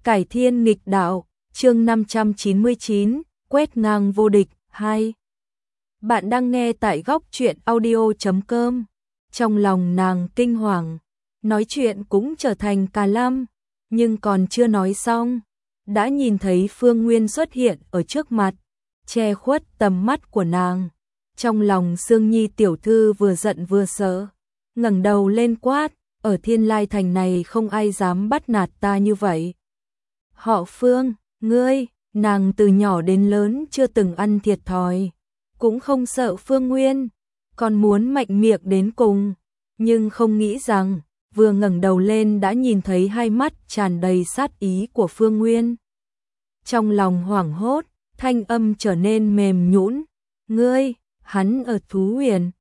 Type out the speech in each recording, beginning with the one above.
Cải thiên nghịch đạo, chương 599, quét ngang vô địch, 2. Bạn đang nghe tại góc truyện audio.com. Trong lòng nàng kinh hoàng, nói chuyện cũng trở thành cà lăm, nhưng còn chưa nói xong, đã nhìn thấy Phương Nguyên xuất hiện ở trước mặt, che khuất tầm mắt của nàng. Trong lòng Sương Nhi tiểu thư vừa giận vừa sợ, ngẩng đầu lên quát, ở Thiên Lai thành này không ai dám bắt nạt ta như vậy. Họ Phương, ngươi, nàng từ nhỏ đến lớn chưa từng ăn thiệt thòi, cũng không sợ Phương Nguyên, còn muốn mạnh miệng đến cùng, nhưng không nghĩ rằng, vừa ngẩng đầu lên đã nhìn thấy hai mắt tràn đầy sát ý của Phương Nguyên. Trong lòng hoảng hốt, thanh âm trở nên mềm nhũn, ngươi, hắn ở Thú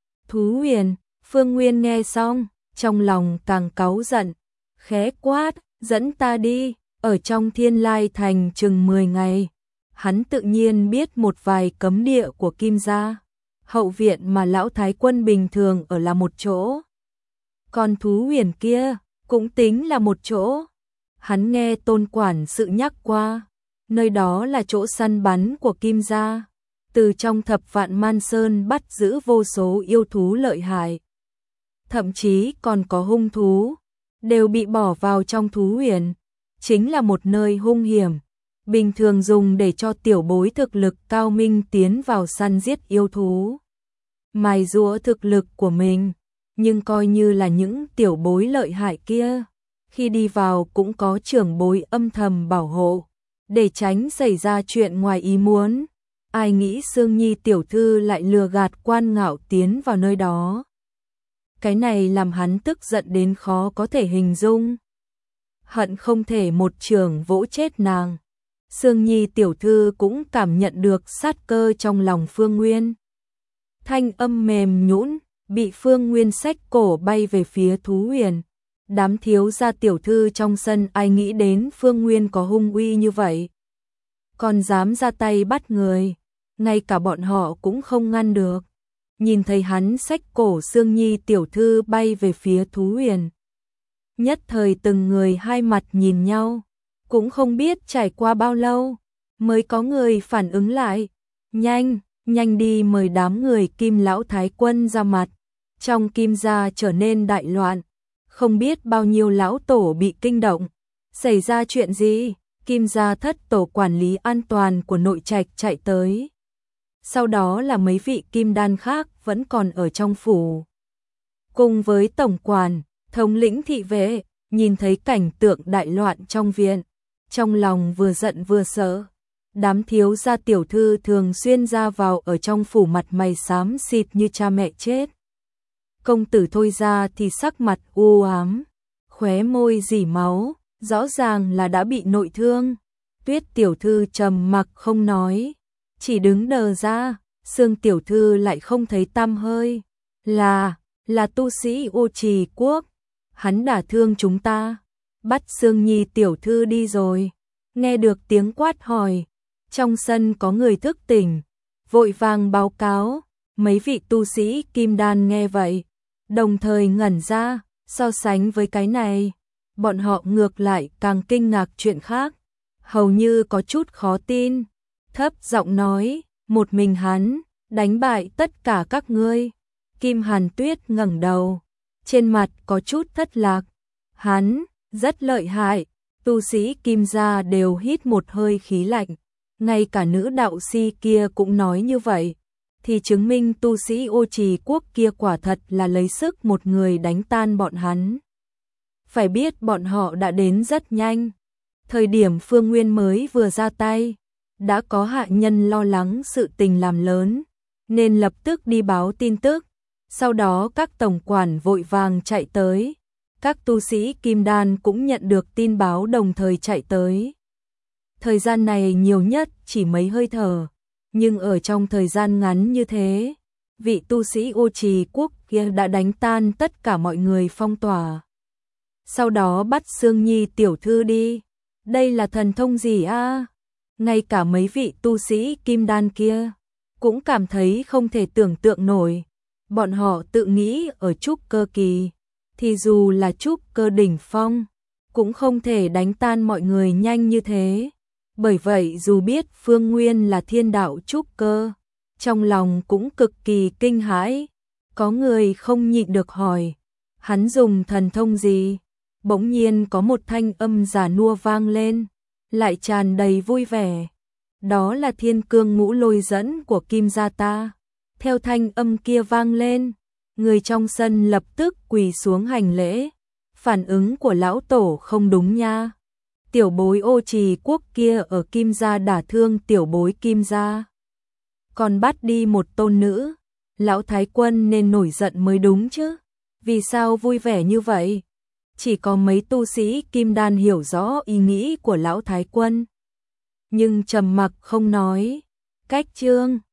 Huyền, Phương Nguyên nghe xong, trong lòng càng cáu giận, khẽ quát, dẫn ta đi. Ở trong Thiên Lai thành chừng 10 ngày, hắn tự nhiên biết một vài cấm địa của Kim gia, hậu viện mà lão thái quân bình thường ở là một chỗ. Còn Thú Huyền kia, cũng tính là một chỗ. Hắn nghe Tôn quản sự nhắc qua, nơi đó là chỗ săn bắn của Kim gia, từ trong Thập Vạn Man Sơn bắt giữ vô số yêu thú lợi hại. Thậm chí còn có hung thú, đều bị bỏ vào trong Thú Huyền. Chính là một nơi hung hiểm, bình thường dùng để cho tiểu bối thực lực cao minh tiến vào săn giết yêu thú, mài giũa thực lực của mình, nhưng coi như là những tiểu bối lợi hại kia, khi đi vào cũng có trưởng bối âm thầm bảo hộ, để tránh xảy ra chuyện ngoài ý muốn. Ai nghĩ Sương Nhi tiểu thư lại lừa gạt Quan Ngạo tiến vào nơi đó. Cái này làm hắn tức giận đến khó có thể hình dung. Hận không thể một trường vỗ chết nàng. Sương Nhi tiểu thư cũng cảm nhận được sát cơ trong lòng Phương Nguyên. Thanh âm mềm nhũn, bị Phương Nguyên xách cổ bay về phía Thú Huyền. Đám thiếu gia tiểu thư trong sân ai nghĩ đến Phương Nguyên có hung uy như vậy, còn dám ra tay bắt người, ngay cả bọn họ cũng không ngăn được. Nhìn thấy hắn xách cổ Sương Nhi tiểu thư bay về phía Thú Huyền, nhất thời từng người hai mặt nhìn nhau, cũng không biết trải qua bao lâu, mới có người phản ứng lại. Nhanh đi mời đám người Kim lão thái quân ra mặt. Trong Kim gia trở nên đại loạn, không biết bao nhiêu lão tổ bị kinh động. Xảy ra chuyện gì? Kim gia thất tổ quản lý an toàn của nội trạch chạy tới. Sau đó là mấy vị kim đan khác vẫn còn ở trong phủ. Cùng với tổng quản, thống lĩnh thị vệ, nhìn thấy cảnh tượng đại loạn trong viện, trong lòng vừa giận vừa sợ. Đám thiếu gia tiểu thư thường xuyên ra vào ở trong phủ mặt mày xám xịt như cha mẹ chết. Công tử Thôi ra thì sắc mặt u ám, khóe môi rỉ máu, rõ ràng là đã bị nội thương. Tuyết tiểu thư trầm mặc không nói, chỉ đứng đờ ra. Sương tiểu thư lại không thấy tăm hơi. Là tu sĩ Ô Trì quốc, hắn đả thương chúng ta, bắt Sương Nhi tiểu thư đi rồi. Nghe được tiếng quát hỏi, trong sân có người thức tỉnh, vội vàng báo cáo. Mấy vị tu sĩ kim đan nghe vậy, đồng thời ngẩn ra. So sánh với cái này, bọn họ ngược lại càng kinh ngạc chuyện khác, hầu như có chút khó tin. Thấp giọng nói, một mình hắn đánh bại tất cả các ngươi. Kim Hàn Tuyết ngẩng đầu, trên mặt có chút thất lạc. Hắn rất lợi hại. Tu sĩ Kim gia đều hít một hơi khí lạnh, ngay cả nữ đạo si kia cũng nói như vậy, thì chứng minh tu sĩ Ô Trì quốc kia quả thật là lấy sức một người đánh tan bọn hắn. Phải biết bọn họ đã đến rất nhanh. Thời điểm Phương Nguyên mới vừa ra tay, đã có hạ nhân lo lắng sự tình làm lớn, nên lập tức đi báo tin tức. Sau đó các tổng quản vội vàng chạy tới. Các tu sĩ Kim Đan cũng nhận được tin báo đồng thời chạy tới. Thời gian này nhiều nhất chỉ mấy hơi thở, nhưng ở trong thời gian ngắn như thế, vị tu sĩ Ô Trì quốc kia đã đánh tan tất cả mọi người phong tỏa. Sau đó bắt Sương Nhi tiểu thư đi. Đây là thần thông gì a? Ngay cả mấy vị tu sĩ Kim Đan kia cũng cảm thấy không thể tưởng tượng nổi. Bọn họ tự nghĩ ở trúc cơ kỳ, thì dù là trúc cơ đỉnh phong, cũng không thể đánh tan mọi người nhanh như thế. Bởi vậy dù biết Phương Nguyên là thiên đạo trúc cơ, trong lòng cũng cực kỳ kinh hãi. Có người không nhịn được hỏi, hắn dùng thần thông gì? Bỗng nhiên có một thanh âm già nua vang lên, lại tràn đầy vui vẻ. Đó là Thiên Cương Ngũ Lôi dẫn của Kim gia ta. Theo thanh âm kia vang lên, người trong sân lập tức quỳ xuống hành lễ. Phản ứng của lão tổ không đúng nha. Tiểu bối Ô Trì Quốc kia ở Kim gia đả thương tiểu bối Kim gia, còn bắt đi một tôn nữ. Lão Thái Quân nên nổi giận mới đúng chứ. Vì sao vui vẻ như vậy? Chỉ có mấy tu sĩ Kim Đan hiểu rõ ý nghĩ của Lão Thái Quân, nhưng trầm mặc không nói. Cách chương